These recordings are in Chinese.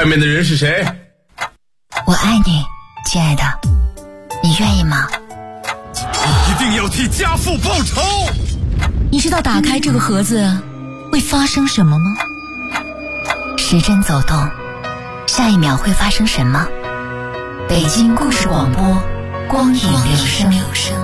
外面的人是谁？ 我爱你，亲爱的，你愿意吗？ 一定要替家父报仇！ 你知道打开这个盒子会发生什么吗？时针走动，下一秒会发生什么？北京故事广播，光影留声。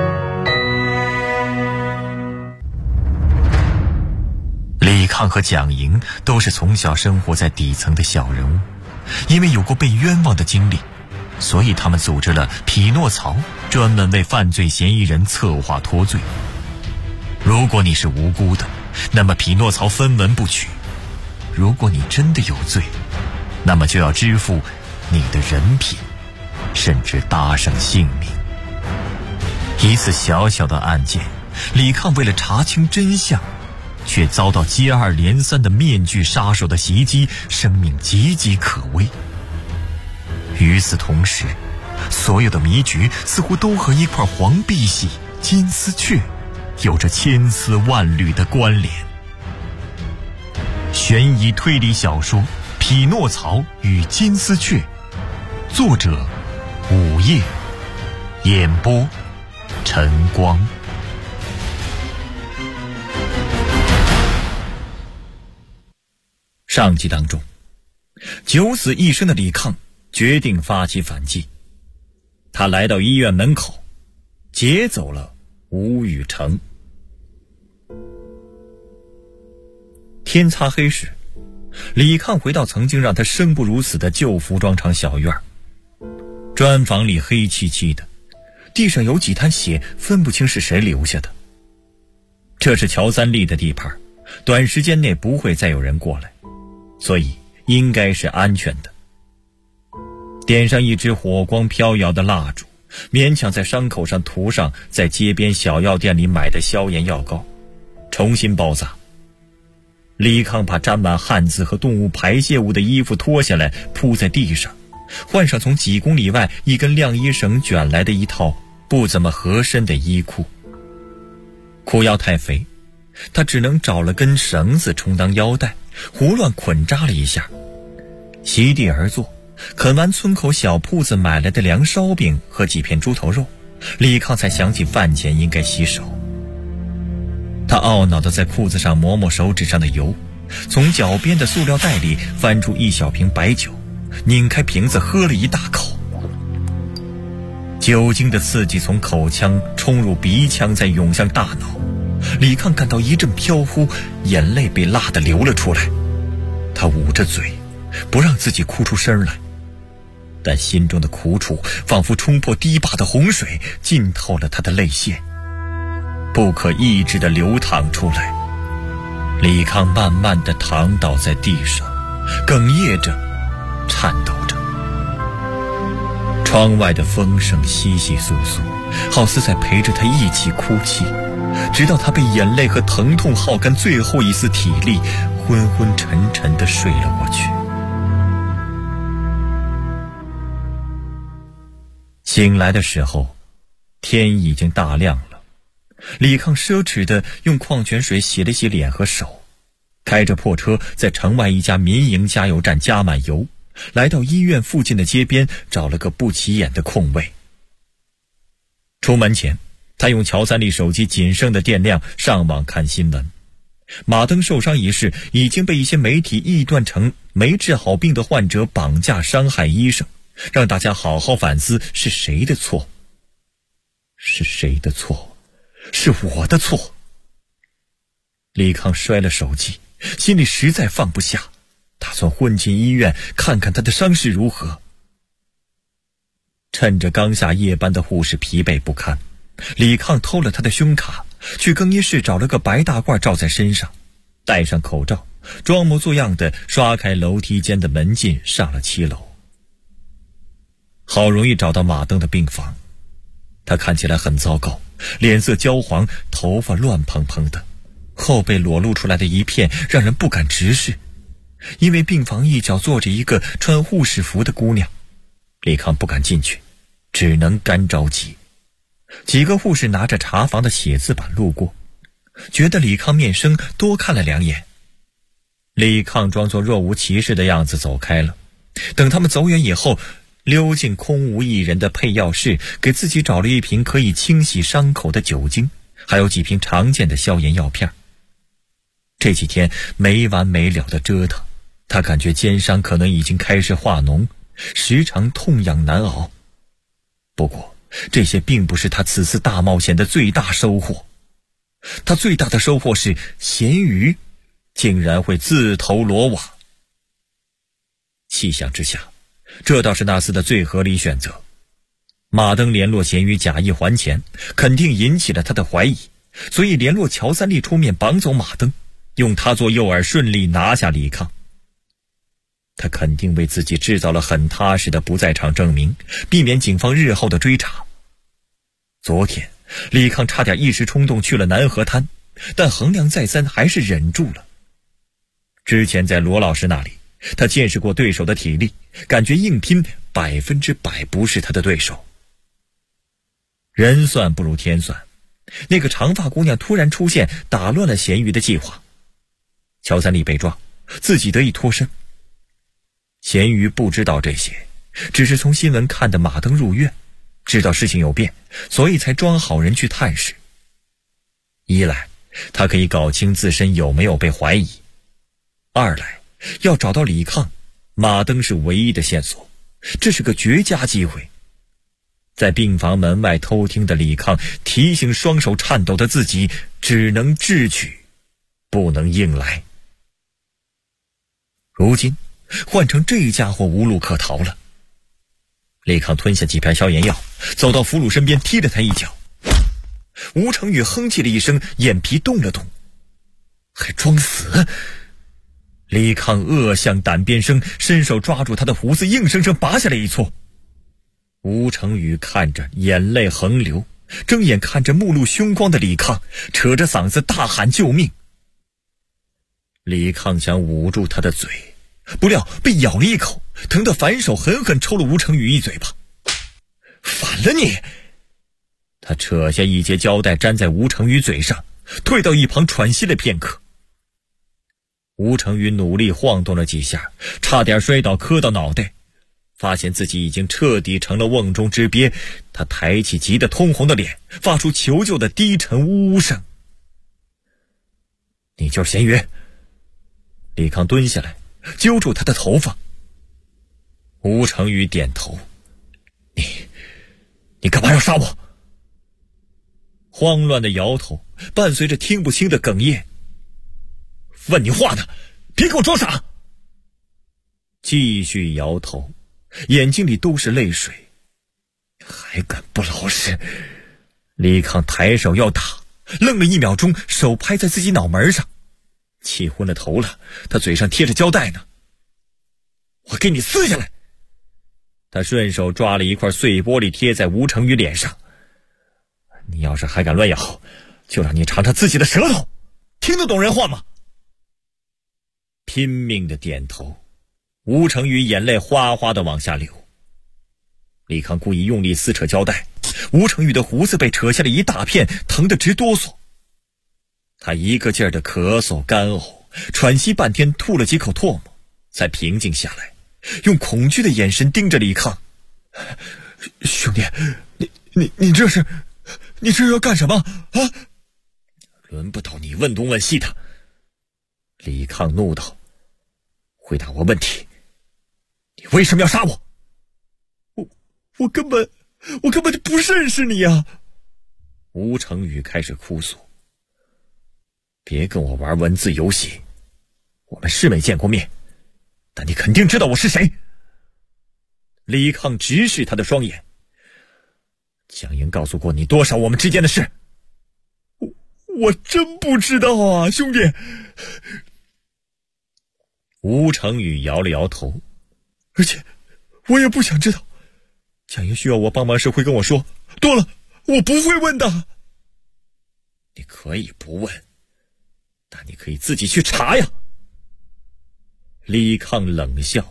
李抗和蒋莹都是从小生活在底层的小人物，因为有过被冤枉的经历，所以他们组织了匹诺曹，专门为犯罪嫌疑人策划脱罪。如果你是无辜的，那么匹诺曹分文不取；如果你真的有罪，那么就要支付你的人品，甚至搭上性命。一次小小的案件，李抗为了查清真相，却遭到接二连三的面具杀手的袭击，生命岌岌可危。与此同时，所有的谜局似乎都和一块黄碧玺、金丝雀有着千丝万缕的关联。悬疑推理小说《匹诺曹与金丝雀》，作者午夜，演播晨光。上集当中，九死一生的李抗决定发起反击。他来到医院门口，劫走了吴雨成。天擦黑时，李抗回到曾经让他生不如死的旧服装厂小院。砖房里黑漆漆的，地上有几滩血，分不清是谁留下的。这是乔三立的地盘，短时间内不会再有人过来，所以应该是安全的。点上一支火光飘摇的蜡烛，勉强在伤口上涂上在街边小药店里买的消炎药膏，重新包扎。李抗把沾满汗渍和动物排泄物的衣服脱下来铺在地上，换上从几公里外一根晾衣绳卷来的一套不怎么合身的衣裤。裤腰太肥，他只能找了根绳子充当腰带，胡乱捆扎了一下，席地而坐，啃完村口小铺子买来的凉烧饼和几片猪头肉，李抗才想起饭前应该洗手。他懊恼地在裤子上抹抹手指上的油，从脚边的塑料袋里翻出一小瓶白酒，拧开瓶子喝了一大口。酒精的刺激从口腔冲入鼻腔，再涌向大脑，李抗感到一阵飘忽，眼泪被辣得流了出来。他捂着嘴，不让自己哭出声来，但心中的苦楚仿佛冲破堤坝的洪水，浸透了他的泪腺，不可抑制地流淌出来。李抗慢慢地躺倒在地上，哽咽着，颤抖着。窗外的风声窸窸窣窣，好似在陪着他一起哭泣，直到他被眼泪和疼痛耗干最后一丝体力，昏昏沉沉地睡了过去。醒来的时候，天已经大亮了。李抗奢侈地用矿泉水洗了洗脸和手，开着破车在城外一家民营加油站加满油，来到医院附近的街边，找了个不起眼的空位。出门前，他用乔三立手机仅剩的电量上网看新闻。马登受伤一事已经被一些媒体臆断成没治好病的患者绑架伤害医生，让大家好好反思是谁的错。是谁的错？是我的错。李抗摔了手机，心里实在放不下，打算混进医院看看他的伤势如何。趁着刚下夜班的护士疲惫不堪，李抗偷了他的胸卡，去更衣室找了个白大褂罩在身上，戴上口罩，装模作样的刷开楼梯间的门禁，上了7楼。好容易找到马登的病房，他看起来很糟糕，脸色焦黄，头发乱蓬蓬的，后背裸露出来的一片让人不敢直视。因为病房一角坐着一个穿护士服的姑娘，李抗不敢进去，只能干着急。几个护士拿着查房的写字板路过，觉得李抗面生，多看了2眼。李抗装作若无其事的样子走开了， 等他们走远以后，溜进空无一人的配药室，给自己找了一瓶可以清洗伤口的酒精，还有几瓶常见的消炎药片。这几天没完没了的折腾，他感觉肩伤可能已经开始化脓，时常痛痒难熬。不过这些并不是他此次大冒险的最大收获，他最大的收获是咸鱼竟然会自投罗网。细想之下，这倒是那厮的最合理选择。马登联络咸鱼假意还钱，肯定引起了他的怀疑，所以联络乔三立出面绑走马登，用他做诱饵，顺利拿下李抗。他肯定为自己制造了很踏实的不在场证明，避免警方日后的追查。昨天李抗差点一时冲动去了南河滩，但衡量再三还是忍住了。之前在罗老师那里，他见识过对手的体力，感觉硬拼100%不是他的对手。人算不如天算，那个长发姑娘突然出现，打乱了咸鱼的计划。乔三立被抓，自己得以脱身。咸鱼不知道这些，只是从新闻看的马登入院，知道事情有变，所以才装好人去探视。一来他可以搞清自身有没有被怀疑，二来要找到李抗，马登是唯一的线索，这是个绝佳机会。在病房门外偷听的李抗提醒双手颤抖的自己，只能智取，不能硬来。如今换成这家伙无路可逃了。李抗吞下几片消炎药，走到俘虏身边，踢了他一脚。吴成宇哼气了一声，眼皮动了动，还装死。李抗恶向胆边生，伸手抓住他的胡子，硬生生拔下来一撮。吴成宇看着眼泪横流，睁眼看着目露凶光的李抗，扯着嗓子大喊救命。李抗想捂住他的嘴，不料被咬了一口，疼得反手狠狠抽了吴成宇一嘴巴。反了你！他扯下一截胶带粘在吴成宇嘴上，退到一旁喘息了片刻。吴成宇努力晃动了几下，差点摔倒磕到脑袋，发现自己已经彻底成了瓮中之鳖。他抬起急得通红的脸，发出求救的低沉呜呜声。你就是咸鱼？李抗蹲下来揪住他的头发。吴成宇点头。你干嘛要杀我？慌乱的摇头伴随着听不清的哽咽。问你话呢，别给我装傻！继续摇头，眼睛里都是泪水。还敢不老实！李抗抬手要打，愣了1秒钟，手拍在自己脑门上，气昏了头了，他嘴上贴着胶带呢。我给你撕下来！他顺手抓了一块碎玻璃贴在吴成宇脸上。你要是还敢乱咬，就让你尝尝自己的舌头，听得懂人话吗？拼命的点头，吴成宇眼泪哗哗的往下流。李抗故意用力撕扯胶带，吴成宇的胡子被扯下了一大片，疼得直哆嗦。他一个劲儿的咳嗽干呕，喘息半天，吐了几口唾沫，才平静下来，用恐惧的眼神盯着李抗。兄弟，你这是要干什么啊？轮不到你问东问西的。李抗怒道，回答我问题，你为什么要杀我？我根本就不认识你啊！吴成宇开始哭诉。别跟我玩文字游戏，我们是没见过面，但你肯定知道我是谁。李抗直视他的双眼。蒋英告诉过你多少我们之间的事？我真不知道啊，兄弟。吴成宇摇了摇头。而且我也不想知道，蒋英需要我帮忙时会跟我说，多了我不会问的。你可以不问，但你可以自己去查呀。李抗冷笑，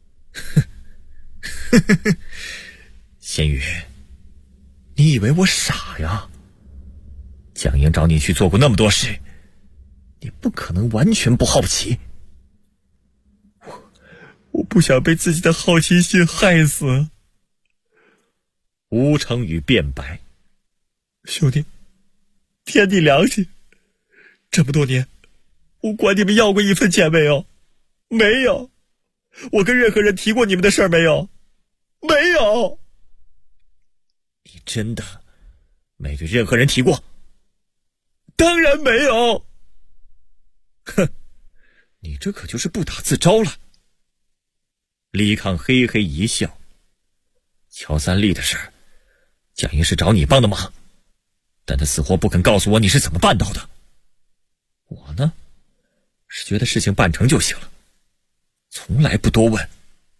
咸鱼，你以为我傻呀？蒋英找你去做过那么多事，你不可能完全不好奇。 我不想被自己的好奇心害死。吴成宇辩白：兄弟，天地良心，这么多年我管你们要过一分钱没有？没有。我跟任何人提过你们的事儿没有？没有。你真的没对任何人提过？当然没有。哼，你这可就是不打自招了。李抗嘿嘿一笑：乔三立的事，蒋英是找你帮的忙，但他死活不肯告诉我你是怎么办到的。我呢，是觉得事情办成就行了，从来不多问。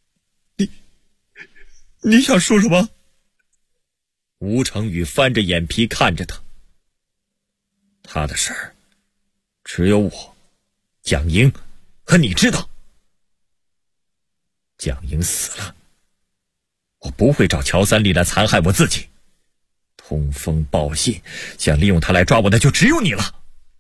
你想说什么？吴成宇翻着眼皮看着他。他的事儿，只有我、蒋英和你知道。蒋英死了，我不会找乔三立来残害我自己。通风报信，想利用他来抓我的就只有你了。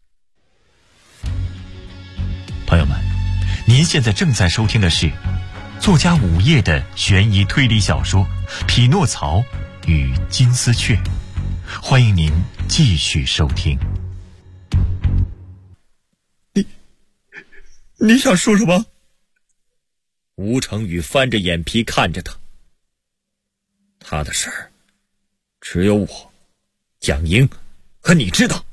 朋友们，您现在正在收听的是作家午夜的悬疑推理小说《匹诺曹与金丝雀》，欢迎您继续收听。 你想说什么？吴成宇翻着眼皮看着他。他的事儿，只有我、蒋英和你知道。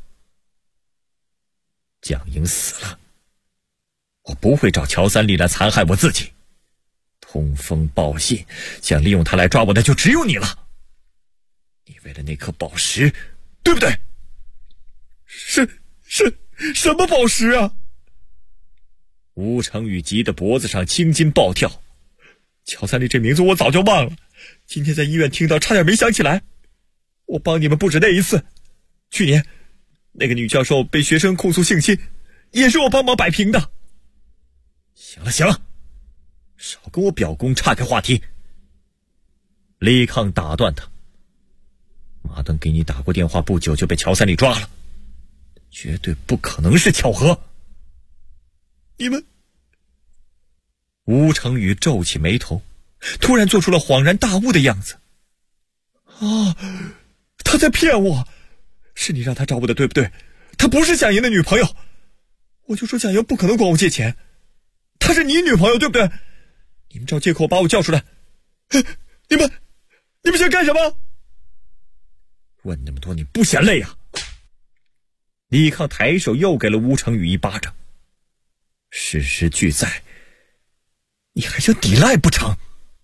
蒋英死了，我不会找乔三立来残害我自己。通风报信，想利用他来抓我的就只有你了。你为了那颗宝石，对不对？什么宝石啊？吴成宇急得脖子上青筋暴跳。乔三立这名字我早就忘了，今天在医院听到，差点没想起来。我帮你们不止那一次，去年那个女教授被学生控诉性侵，也是我帮忙摆平的。行了，少跟我表功，岔开话题。李抗打断他：马登给你打过电话，不久就被乔三立抓了，绝对不可能是巧合。你们……吴成宇皱起眉头，突然做出了恍然大悟的样子。他在骗我，是你让他找我的，对不对？他不是蒋莹的女朋友，我就说蒋莹不可能管我借钱，她是你女朋友，对不对？你们找借口把我叫出来，你们想干什么？问那么多你不嫌累啊？李抗抬手又给了吴成宇一巴掌。事实俱在，你还想抵赖不成？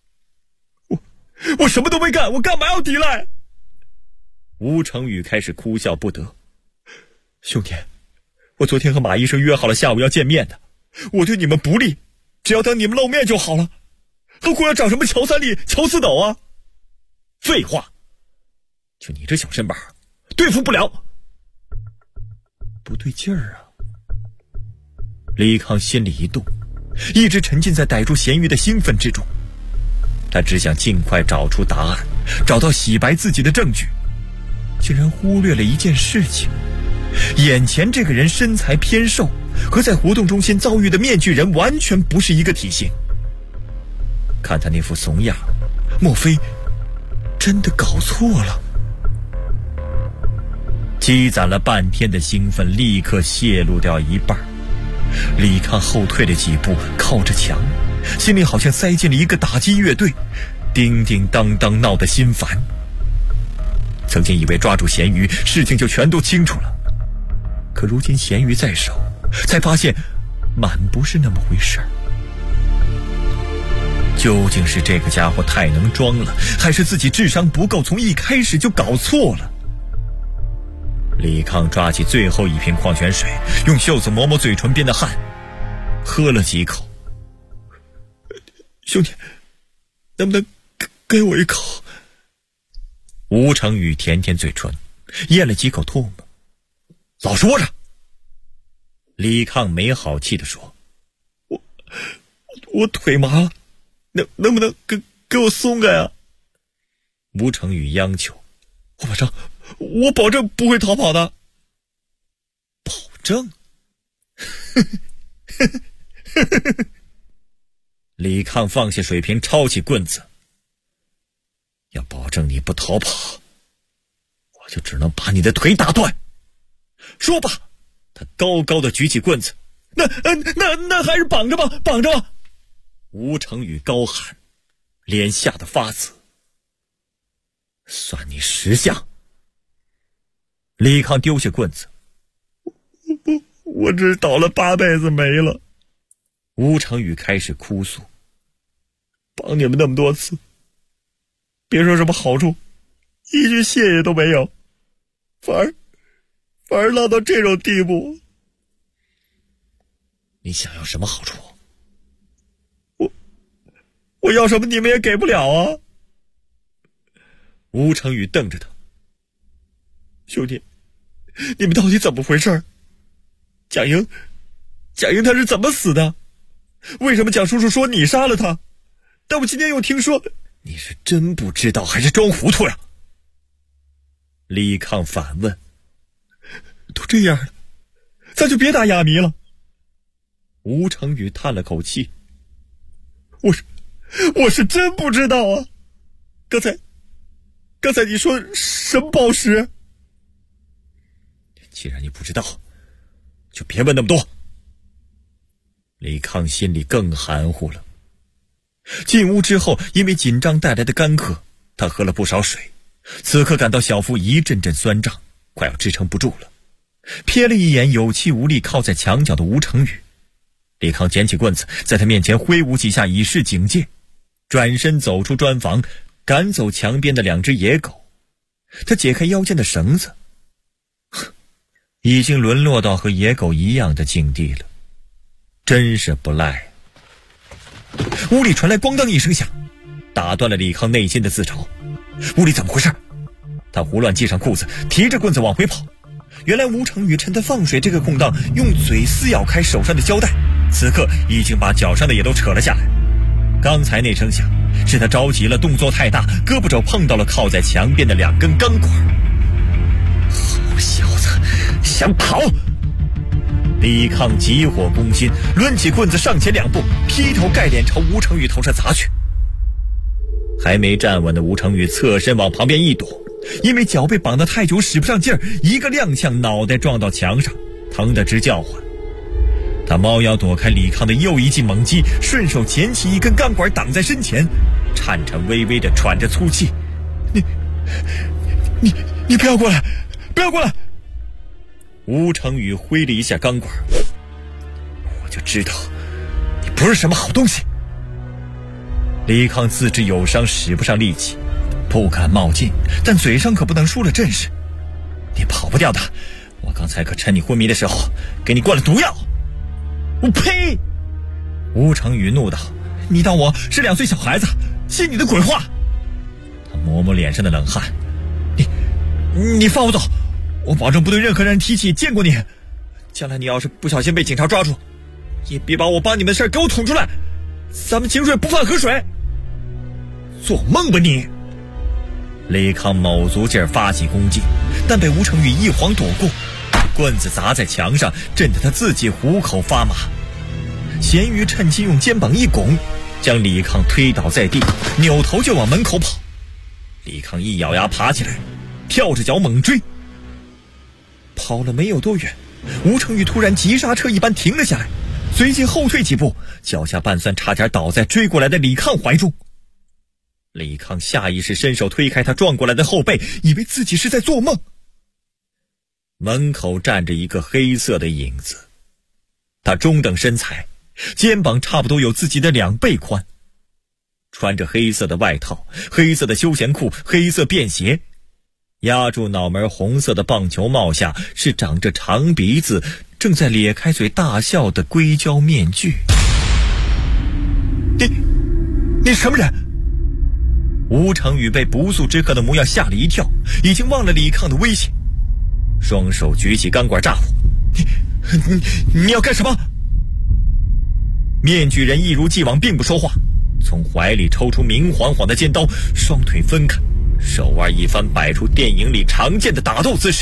我什么都没干，我干嘛要抵赖？吴成宇开始哭笑不得。兄弟，我昨天和马医生约好了下午要见面的，我对你们不利，只要等你们露面就好了，何苦要找什么乔三立、乔四斗啊？废话，就你这小身板，对付不了。不对劲儿啊！李抗心里一动，一直沉浸在逮住咸鱼的兴奋之中。他只想尽快找出答案，找到洗白自己的证据，竟然忽略了一件事情：眼前这个人身材偏瘦，和在活动中心遭遇的面具人完全不是一个体型。看他那副怂样，莫非真的搞错了？积攒了半天的兴奋立刻泄露掉一半。李抗后退了几步，靠着墙，心里好像塞进了一个打击乐队，叮叮当当闹得心烦。曾经以为抓住咸鱼，事情就全都清楚了，可如今咸鱼在手，才发现满不是那么回事儿。究竟是这个家伙太能装了，还是自己智商不够，从一开始就搞错了？李抗抓起最后一瓶矿泉水，用袖子抹抹嘴唇边的汗，喝了几口。兄弟，能不能给我一口？吴成宇舔舔嘴唇，咽了几口唾沫。老说着。李抗没好气地说：我腿麻了，能不能给我松开啊？吴成宇央求：我保证不会逃跑的。保证？ 李抗放下水瓶，抄起棍子。要保证你不逃跑，我就只能把你的腿打断。说吧，他高高的举起棍子。那还是绑着吧，绑着吧！吴成宇高喊，脸吓得发紫。算你识相。李抗丢下棍子。我只倒了8辈子霉了。吴成宇开始哭诉，帮你们那么多次，别说什么好处，一句谢谢都没有，反而落到这种地步。你想要什么好处？我要什么你们也给不了啊！吴成宇瞪着他，兄弟，你们到底怎么回事？蒋英他是怎么死的？为什么蒋叔叔说你杀了他？但我今天又听说……你是真不知道还是装糊涂呀？李抗反问。都这样了，咱就别打哑谜了。吴成宇叹了口气。我是真不知道啊！刚才你说什么宝石？既然你不知道，就别问那么多。李抗心里更含糊了。进屋之后，因为紧张带来的干渴，他喝了不少水，此刻感到小腹一阵阵酸胀，快要支撑不住了。瞥了一眼有气无力靠在墙角的吴成宇，李抗捡起棍子，在他面前挥舞几下以示警戒，转身走出砖房，赶走墙边的2只野狗。他解开腰间的绳子，已经沦落到和野狗一样的境地了，真是不赖。屋里传来咣当一声响，打断了李抗内心的自嘲。屋里怎么回事？他胡乱系上裤子，提着棍子往回跑。原来吴成宇趁他放水这个空档，用嘴撕咬开手上的胶带，此刻已经把脚上的也都扯了下来。刚才那声响是他着急了，动作太大，胳膊肘碰到了靠在墙边的2根钢管。好小子，想跑！李抗急火攻心，抡起棍子上前2步，劈头盖脸朝吴成宇头上砸去。还没站稳的吴成宇侧身往旁边一躲，因为脚被绑得太久使不上劲儿，一个踉跄，脑袋撞到墙上，疼得直叫唤。他猫腰躲开李抗的又一记猛击，顺手捡起一根钢管挡在身前，颤颤巍巍地喘着粗气。你不要过来，不要过来！吴成宇挥了一下钢管。我就知道你不是什么好东西。李抗自知有伤，使不上力气，不敢冒进，但嘴上可不能输了阵势。你跑不掉的，我刚才可趁你昏迷的时候给你灌了毒药。我呸！吴成宇怒道，你当我是2岁小孩子，信你的鬼话？他抹抹脸上的冷汗。你放我走，我保证不对任何人提起见过你。将来你要是不小心被警察抓住，也别把我帮你们的事给我捅出来，咱们井水不犯河水。做梦吧你！李抗卯足劲儿发起攻击，但被吴成宇一晃躲过，棍子砸在墙上，震得他自己虎口发麻。咸鱼趁机用肩膀一拱，将李抗推倒在地，扭头就往门口跑。李抗一咬牙爬起来，跳着脚猛追。跑了没有多远，吴成宇突然急刹车一般停了下来，随即后退几步，脚下半酸，差点倒在追过来的李抗怀中。李抗下意识伸手推开他撞过来的后背，以为自己是在做梦。门口站着一个黑色的影子，他中等身材，肩膀差不多有自己的2倍宽，穿着黑色的外套，黑色的休闲裤，黑色便鞋，压住脑门红色的棒球帽下是长着长鼻子，正在咧开嘴大笑的硅胶面具。你是什么人？吴成宇被不速之客的模样吓了一跳，已经忘了李抗的威胁，双手举起钢管炸呼：你要干什么？面具人一如既往并不说话，从怀里抽出明晃晃的尖刀，双腿分开，手腕一翻，摆出电影里常见的打斗姿势。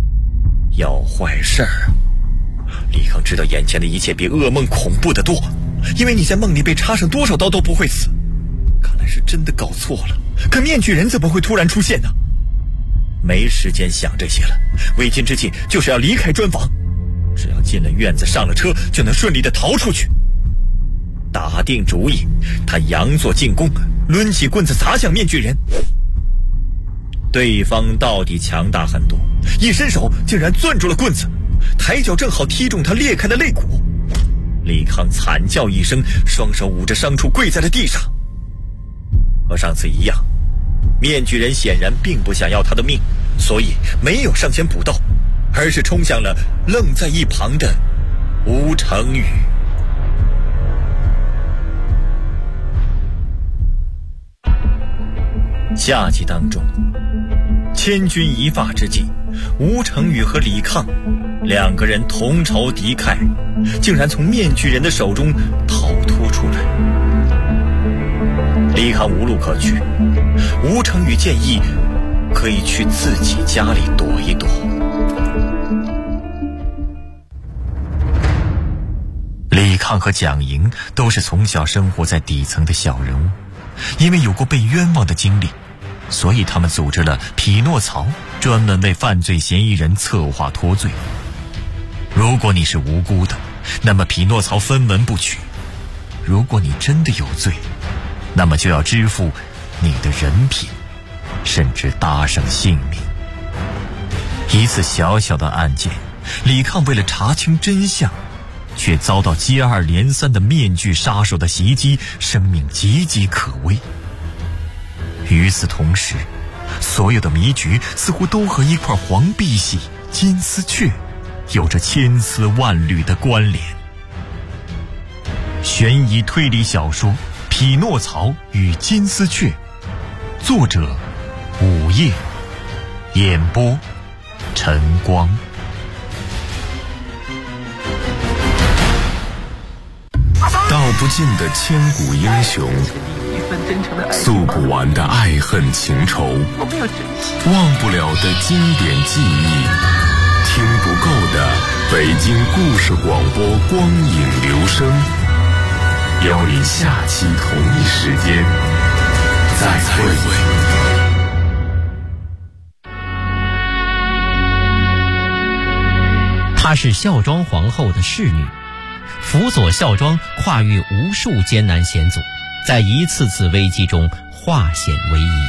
要坏事儿啊！李抗知道眼前的一切比噩梦恐怖得多， 因为你在梦里被插上多少刀都不会死。看来是真的搞错了，可面具人怎么会突然出现呢？没时间想这些了，为今之计就是要离开砖房，只要进了院子上了车，就能顺利的逃出去。打定主意，他佯作进攻，抡起棍子砸向面具人。对方到底强大很多，一伸手竟然攥住了棍子，抬脚正好踢中他裂开的肋骨。李康惨叫一声，双手捂着伤处跪在了地上。和上次一样，面具人显然并不想要他的命，所以没有上前补刀，而是冲向了愣在一旁的吴成宇。下集当中，千钧一发之际，吴成宇和李抗两个人同仇敌忾，竟然从面具人的手中逃脱出来。李抗无路可去，吴成宇建议可以去自己家里躲一躲。李抗和蒋莹都是从小生活在底层的小人物，因为有过被冤枉的经历，所以他们组织了匹诺曹，专门为犯罪嫌疑人策划脱罪。如果你是无辜的，那么匹诺曹分文不取；如果你真的有罪，那么就要支付你的人品，甚至搭上性命。一次小小的案件，李抗为了查清真相，却遭到接二连三的面具杀手的袭击，生命岌岌可危。与此同时，所有的迷局似乎都和一块黄碧玺、金丝雀有着千丝万缕的关联。悬疑推理小说《匹诺曹与金丝雀》，作者午夜，演播晨光。 道不尽的千古英雄，诉不完的爱恨情仇，忘不了的经典记忆，听不够的北京故事广播光影留声。邀你下期同一时间再会。 她是孝庄皇后的侍女，辅佐孝庄跨越无数艰难险阻，在一次次危机中化险为夷。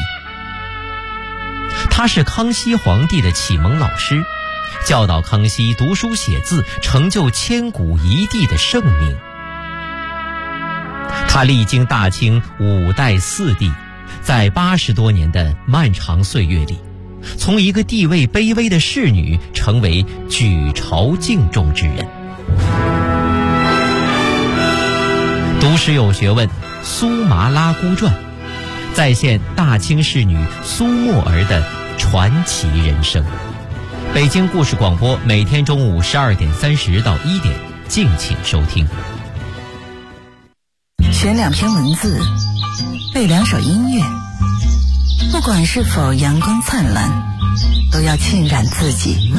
她是康熙皇帝的启蒙老师，教导康熙读书写字，成就千古一帝的盛名。她历经大清5代4帝，在80多年的漫长岁月里，从一个地位卑微的侍女成为举朝敬重之人。读史有学问，苏麻拉姑传再现大清侍女苏沫儿的传奇人生。北京故事广播每天中午12点30到1点，敬请收听。 选2篇文字，背2首音乐，不管是否阳光灿烂，都要浸染自己。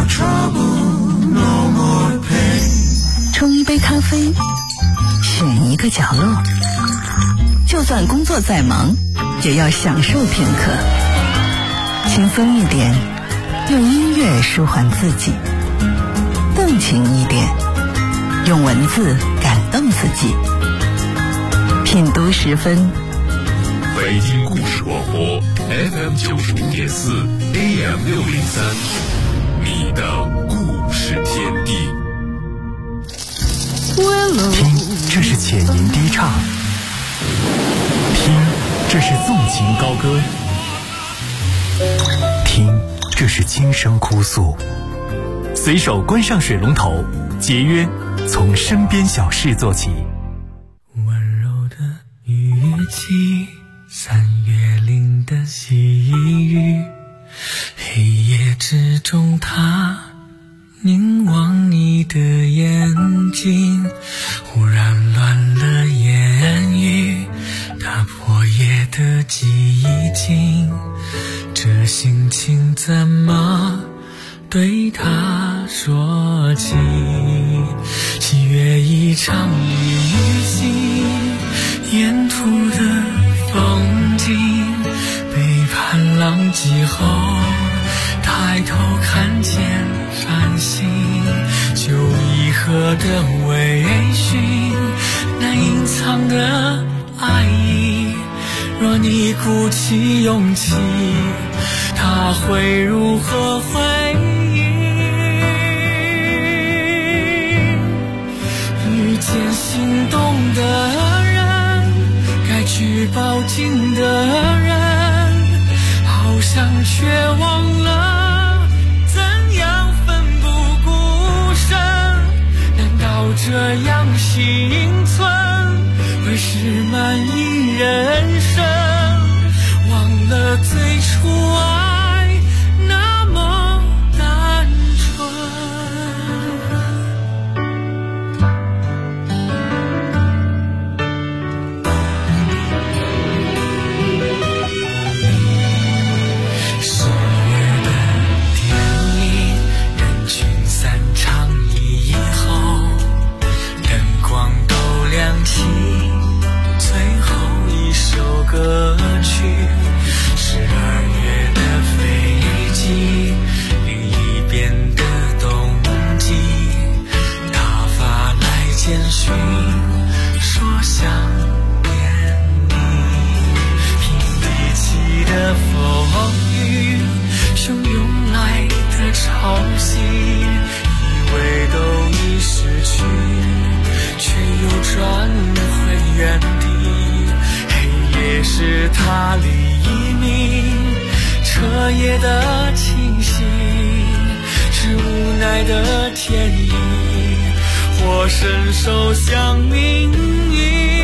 冲一杯咖啡，选一个角落，就算工作再忙，也要享受片刻。轻松一点，用音乐舒缓自己；动情一点，用文字感动自己。品读10分， 北京故事广播 FM 95.4 AM 603，你的故事天地。 听，这是浅吟低唱；听，这是纵情高歌；听，这是轻声哭诉。随手关上水龙头，节约从身边小事做起。 温柔的雨季，3月里的细雨，黑夜之中它凝望你的眼睛，忽然乱了言语，打破夜的寂静，这心情怎么对他说起喜悦一场旅行，沿途的风景，背叛浪迹后抬头看见繁星，就一河的微醺，那隐藏的爱意，若你鼓起勇气，他会如何回应？遇见心动的人，该去抱紧的人，好像却忘了怎样奋不顾身。难道这样幸存会是满意人生？忘了最初爱那么单纯。10月的电影，人群散场以后，灯光都亮起，最后一首歌曲是2月的飞机，另一边的冬季，他发来简讯说想念你，平地起的风雨，汹涌来的潮汐，以为都已失去，却又转回原地。黑夜是他黎明，彻夜的清醒，是无奈的天意，或伸手向命运。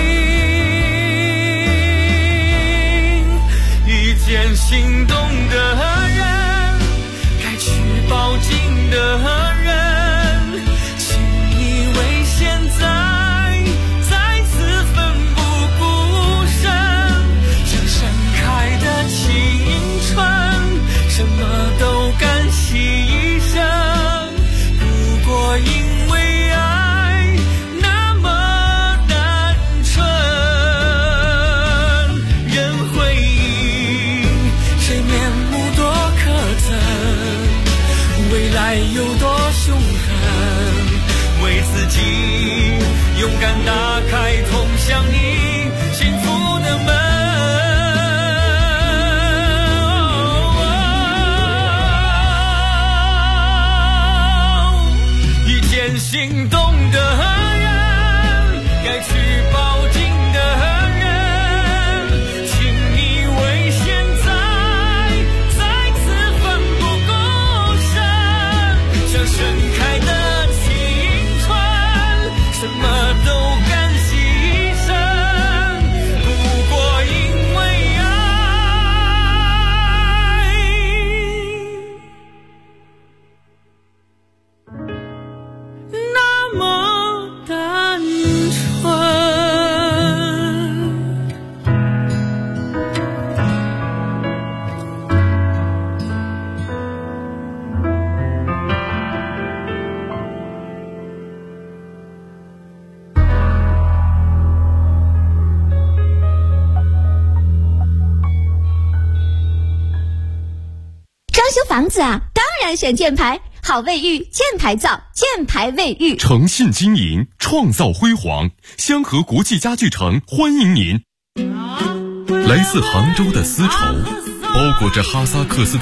遇见心动的人，该去抱紧的人，请你为现在再次奋不顾身。像盛开的青春，什么都敢牺牲。如果因为爱那么单纯，人回应谁面目多可憎，未来有多凶狠，为自己勇敢打开通向你幸福的门。遇见心动的人，该去抱紧的人，请你为现在再次奋不顾身。像盛开的青春，什么都敢牺牲。如果因为爱那么单纯。 装修房子啊，当然选箭牌，好卫浴，箭牌造，箭牌卫浴。 诚信经营，创造辉煌。香河国际家具城欢迎您。来自杭州的丝绸，包裹着哈萨克斯